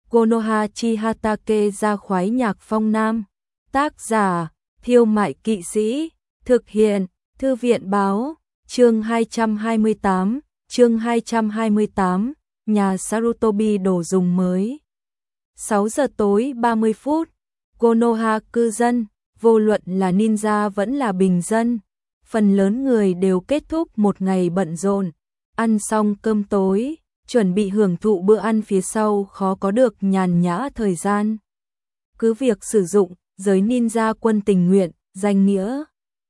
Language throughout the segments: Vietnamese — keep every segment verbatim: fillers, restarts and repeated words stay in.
Konoha Chihatake ra khoái nhạc phong nam. Tác giả, Thiêu Mại Kỵ Sĩ. Thực hiện, Thư viện Báo. Chương hai trăm hai mươi tám, chương hai trăm hai mươi tám, nhà Sarutobi đồ dùng mới. sáu giờ tối ba mươi phút, Konoha cư dân, vô luận là ninja vẫn là bình dân, phần lớn người đều kết thúc một ngày bận rộn, ăn xong cơm tối, chuẩn bị hưởng thụ bữa ăn phía sau khó có được nhàn nhã thời gian. Cứ việc sử dụng giới ninja quân tình nguyện, danh nghĩa.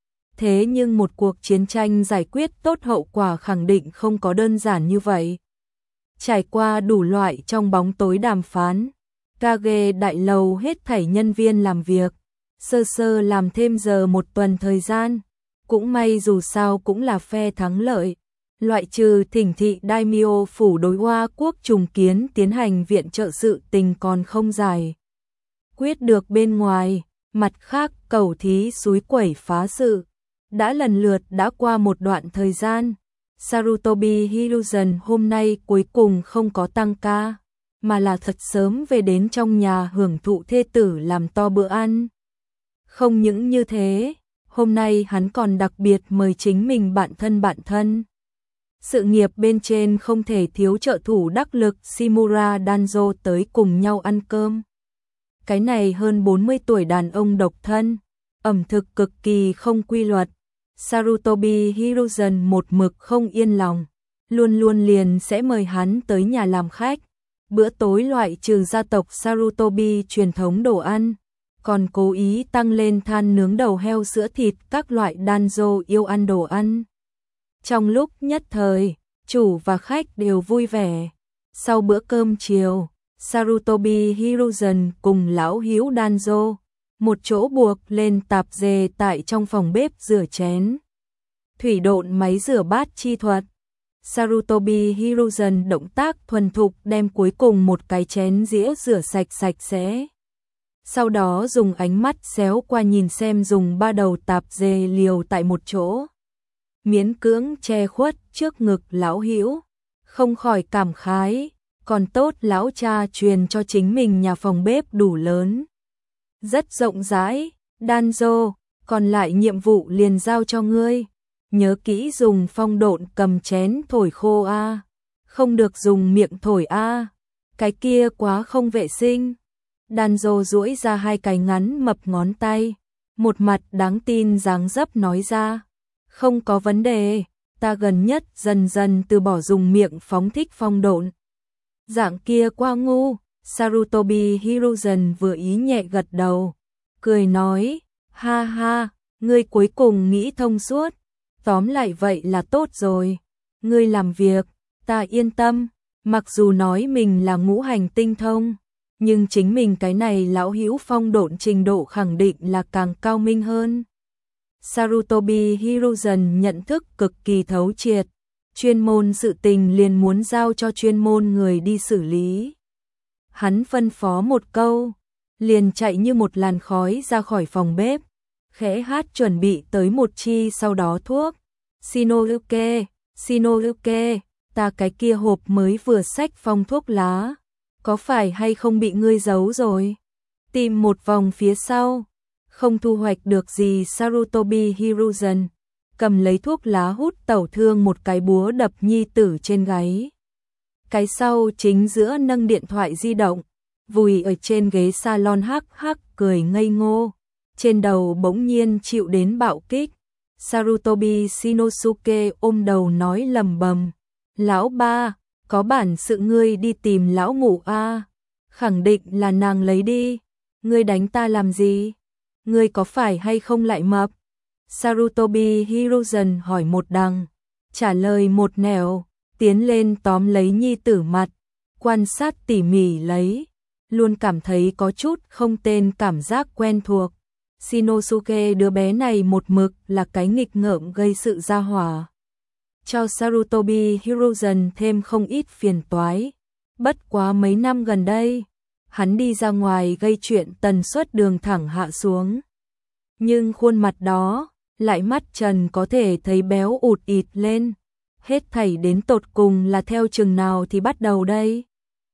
Thế nhưng một cuộc chiến tranh giải quyết tốt hậu quả khẳng định không có đơn giản như vậy. Trải qua đủ loại trong bóng tối đàm phán, Kage đại lầu hết thảy nhân viên làm việc, sơ sơ làm thêm giờ một tuần thời gian, cũng may dù sao cũng là phe thắng lợi. Loại trừ thỉnh thị Daimyo phủ đối Hoa quốc trùng kiến tiến hành viện trợ sự tình còn không giải quyết được bên ngoài, mặt khác cẩu thí suối quẩy phá sự đã lần lượt đã qua một đoạn thời gian. Sarutobi Hiruzen hôm nay cuối cùng không có tăng ca, mà là thật sớm về đến trong nhà hưởng thụ thê tử làm to bữa ăn. Không những như thế, hôm nay hắn còn đặc biệt mời chính mình bạn thân bạn thân. Sự nghiệp bên trên không thể thiếu trợ thủ đắc lực Shimura Danzo tới cùng nhau ăn cơm. Cái này hơn bốn mươi tuổi đàn ông độc thân, ẩm thực cực kỳ không quy luật. Sarutobi Hiruzen một mực không yên lòng, luôn luôn liền sẽ mời hắn tới nhà làm khách. Bữa tối loại trừ gia tộc Sarutobi truyền thống đồ ăn, còn cố ý tăng lên than nướng đầu heo sữa thịt các loại Danzo yêu ăn đồ ăn. Trong lúc nhất thời, chủ và khách đều vui vẻ. Sau bữa cơm chiều, Sarutobi Hiruzen cùng lão Hữu Danzo một chỗ buộc lên tạp dề tại trong phòng bếp rửa chén. Thủy độn máy rửa bát chi thuật. Sarutobi Hiruzen động tác thuần thục đem cuối cùng một cái chén dĩa rửa sạch sạch sẽ. Sau đó dùng ánh mắt xéo qua nhìn xem dùng ba đầu tạp dề liều tại một chỗ. Miễn cưỡng che khuất trước ngực lão Hữu, không khỏi cảm khái, còn tốt lão cha truyền cho chính mình nhà phòng bếp đủ lớn. Rất rộng rãi, Danzo, còn lại nhiệm vụ liền giao cho ngươi. Nhớ kỹ dùng phong độn cầm chén thổi khô a, không được dùng miệng thổi a, cái kia quá không vệ sinh. Danzo duỗi ra hai cái ngắn mập ngón tay, một mặt đáng tin dáng dấp nói ra, không có vấn đề, ta gần nhất dần dần từ bỏ dùng miệng phóng thích phong độn. Dạng kia quá ngu. Sarutobi Hiruzen vừa ý nhẹ gật đầu, cười nói, ha ha, ngươi cuối cùng nghĩ thông suốt, tóm lại vậy là tốt rồi, ngươi làm việc, ta yên tâm, mặc dù nói mình là ngũ hành tinh thông, nhưng chính mình cái này lão hữu phong độn trình độ khẳng định là càng cao minh hơn. Sarutobi Hiruzen nhận thức cực kỳ thấu triệt, chuyên môn sự tình liền muốn giao cho chuyên môn người đi xử lý. Hắn phân phó một câu, liền chạy như một làn khói ra khỏi phòng bếp, khẽ hát chuẩn bị tới một chi sau đó thuốc. Shinosuke, Shinosuke, ta cái kia hộp mới vừa xách phong thuốc lá, có phải hay không bị ngươi giấu rồi? Tìm một vòng phía sau, không thu hoạch được gì. Sarutobi Hiruzen cầm lấy thuốc lá hút tẩu thương một cái búa đập nhi tử trên gáy. Cái sau chính giữa nâng điện thoại di động, vùi ở trên ghế salon hắc hắc cười ngây ngô, trên đầu bỗng nhiên chịu đến bạo kích. Sarutobi Shinosuke ôm đầu nói lầm bầm, lão ba, có bản sự ngươi đi tìm lão ngủ a, khẳng định là nàng lấy đi, ngươi đánh ta làm gì, ngươi có phải hay không lại mập? Sarutobi Hiruzen hỏi một đằng, trả lời một nẻo, tiến lên tóm lấy nhi tử mặt, quan sát tỉ mỉ lấy, luôn cảm thấy có chút không tên cảm giác quen thuộc. Shinosuke đứa bé này một mực là cái nghịch ngợm gây sự gia hỏa, cho Sarutobi Hiruzen thêm không ít phiền toái. Bất quá mấy năm gần đây, hắn đi ra ngoài gây chuyện tần suất đường thẳng hạ xuống. Nhưng khuôn mặt đó, lại mắt trần có thể thấy béo ụt ịt lên. Hết thảy đến tột cùng là theo chừng nào thì bắt đầu đây?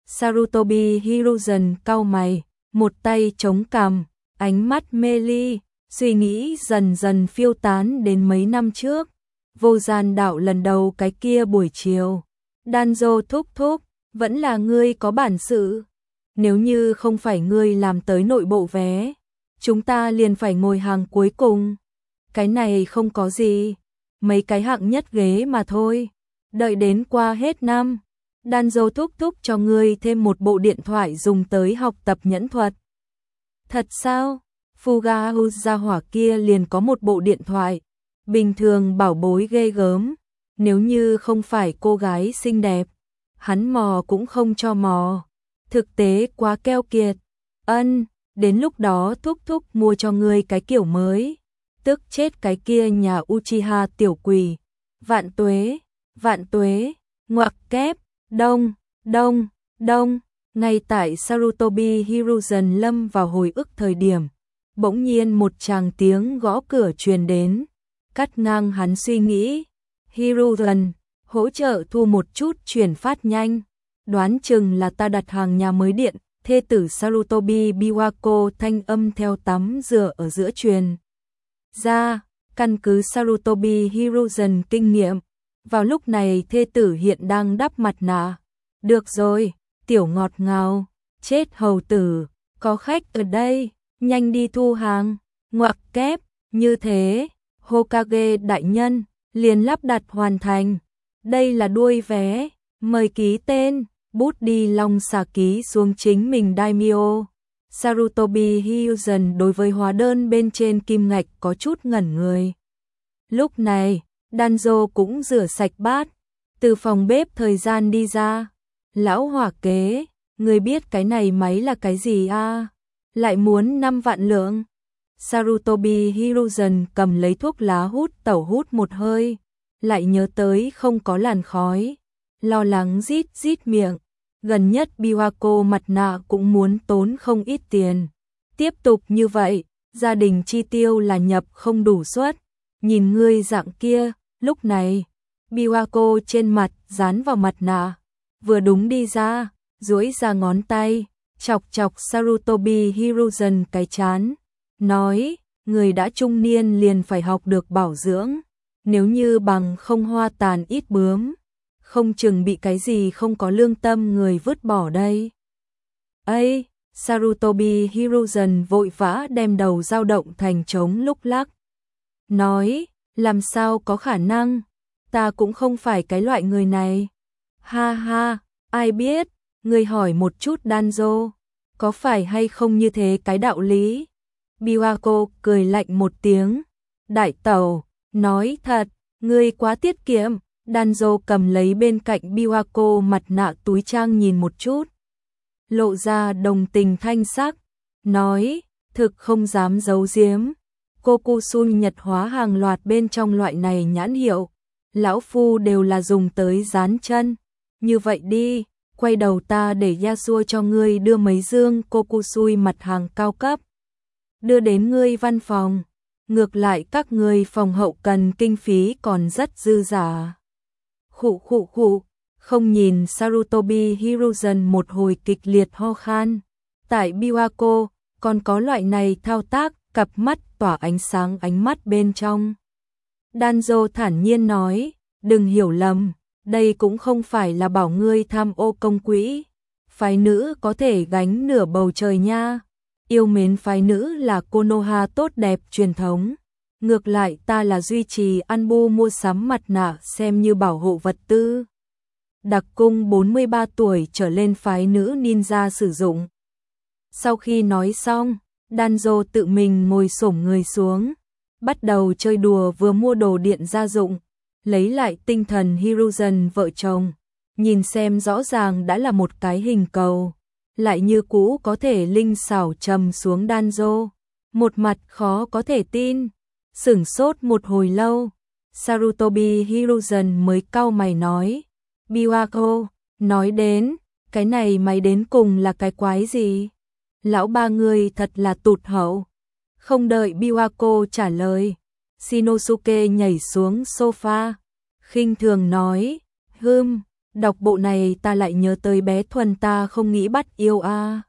Sarutobi Hiruzen cau mày, một tay chống cằm, ánh mắt mê ly, suy nghĩ dần dần phiêu tán đến mấy năm trước. Vô gian đạo lần đầu cái kia buổi chiều. Danzo thúc thúc, vẫn là ngươi có bản sự. Nếu như không phải ngươi làm tới nội bộ vé, chúng ta liền phải ngồi hàng cuối cùng. Cái này không có gì, mấy cái hạng nhất ghế mà thôi. Đợi đến qua hết năm, Danzo thúc thúc cho ngươi thêm một bộ điện thoại dùng tới học tập nhẫn thuật. Thật sao? Fugahu gia hỏa kia liền có một bộ điện thoại. Bình thường bảo bối ghê gớm, nếu như không phải cô gái xinh đẹp, hắn mò cũng không cho mò. Thực tế quá keo kiệt. Ân, đến lúc đó thúc thúc mua cho ngươi cái kiểu mới. Tức chết cái kia nhà Uchiha tiểu quỷ. Vạn tuế, vạn tuế, ngoặc kép, đông, đông, đông. Ngay tại Sarutobi Hiruzen lâm vào hồi ức thời điểm, bỗng nhiên một tràng tiếng gõ cửa truyền đến, cắt ngang hắn suy nghĩ. Hiruzen, hỗ trợ thu một chút chuyển phát nhanh. Đoán chừng là ta đặt hàng nhà mới điện. Thê tử Sarutobi Biwako thanh âm theo tắm rửa ở giữa truyền ra, căn cứ Sarutobi Hiruzen kinh nghiệm. Vào lúc này thê tử hiện đang đắp mặt nạ. Được rồi, tiểu ngọt ngào, chết hầu tử, có khách ở đây, nhanh đi thu hàng. Ngoặc kép, như thế, Hokage đại nhân, liền lắp đặt hoàn thành. Đây là đuôi vé, mời ký tên. Bút đi long xà ký xuống chính mình daimyo. Sarutobi Hiruzen đối với hóa đơn bên trên kim ngạch có chút ngẩn người. Lúc này, Danzo cũng rửa sạch bát, từ phòng bếp thời gian đi ra. Lão hỏa kế, người biết cái này máy là cái gì à? Lại muốn năm vạn lượng. Sarutobi Hiruzen cầm lấy thuốc lá hút tẩu hút một hơi, lại nhớ tới không có làn khói. Lo lắng rít rít miệng, gần nhất Biwako mặt nạ cũng muốn tốn không ít tiền. Tiếp tục như vậy, gia đình chi tiêu là nhập không đủ suất. Nhìn ngươi dạng kia, lúc này, Biwako trên mặt dán vào mặt nạ, vừa đúng đi ra, duỗi ra ngón tay, chọc chọc Sarutobi Hiruzen cái chán, nói, người đã trung niên liền phải học được bảo dưỡng, nếu như bằng không hoa tàn ít bướm, không chừng bị cái gì không có lương tâm người vứt bỏ đây. Ây, Sarutobi Hiruzen vội vã đem đầu dao động thành trống lúc lắc. Nói, làm sao có khả năng, ta cũng không phải cái loại người này. Ha ha, ai biết, người hỏi một chút Danzo, có phải hay không như thế cái đạo lý. Biwako cười lạnh một tiếng, đại tẩu, nói thật, ngươi quá tiết kiệm. Danzo cầm lấy bên cạnh Biwako mặt nạ túi trang nhìn một chút, lộ ra đồng tình thanh sắc, nói, thực không dám giấu giếm. Kokusui Nhật hóa hàng loạt bên trong loại này nhãn hiệu, lão phu đều là dùng tới dán chân. Như vậy đi, quay đầu ta để Yasuo cho ngươi đưa mấy dương Kokusui mặt hàng cao cấp, đưa đến ngươi văn phòng. Ngược lại các ngươi phòng hậu cần kinh phí còn rất dư giả. Khụ khụ khụ, không nhìn Sarutobi Hiruzen một hồi kịch liệt ho khan. Tại Biwako, còn có loại này thao tác, cặp mắt tỏa ánh sáng ánh mắt bên trong. Danzo thản nhiên nói, đừng hiểu lầm, đây cũng không phải là bảo ngươi tham ô công quỹ. Phái nữ có thể gánh nửa bầu trời nha. Yêu mến phái nữ là Konoha tốt đẹp truyền thống. Ngược lại ta là duy trì Anbu mua sắm mặt nạ xem như bảo hộ vật tư. Đặc cung bốn mươi ba tuổi trở lên phái nữ ninja sử dụng. Sau khi nói xong, Danzo tự mình ngồi xổm người xuống, bắt đầu chơi đùa vừa mua đồ điện gia dụng, lấy lại tinh thần. Hiruzen vợ chồng, nhìn xem rõ ràng đã là một cái hình cầu, lại như cũ có thể linh xảo trầm xuống. Danzo, một mặt khó có thể tin, sửng sốt một hồi lâu, Sarutobi Hiruzen mới cau mày nói, Biwako, nói đến, cái này mày đến cùng là cái quái gì? Lão ba người thật là tụt hậu. Không đợi Biwako trả lời, Shinosuke nhảy xuống sofa, khinh thường nói, hừm, Đọc bộ này ta lại nhớ tới bé Thuần, ta không nghĩ bắt yêu a.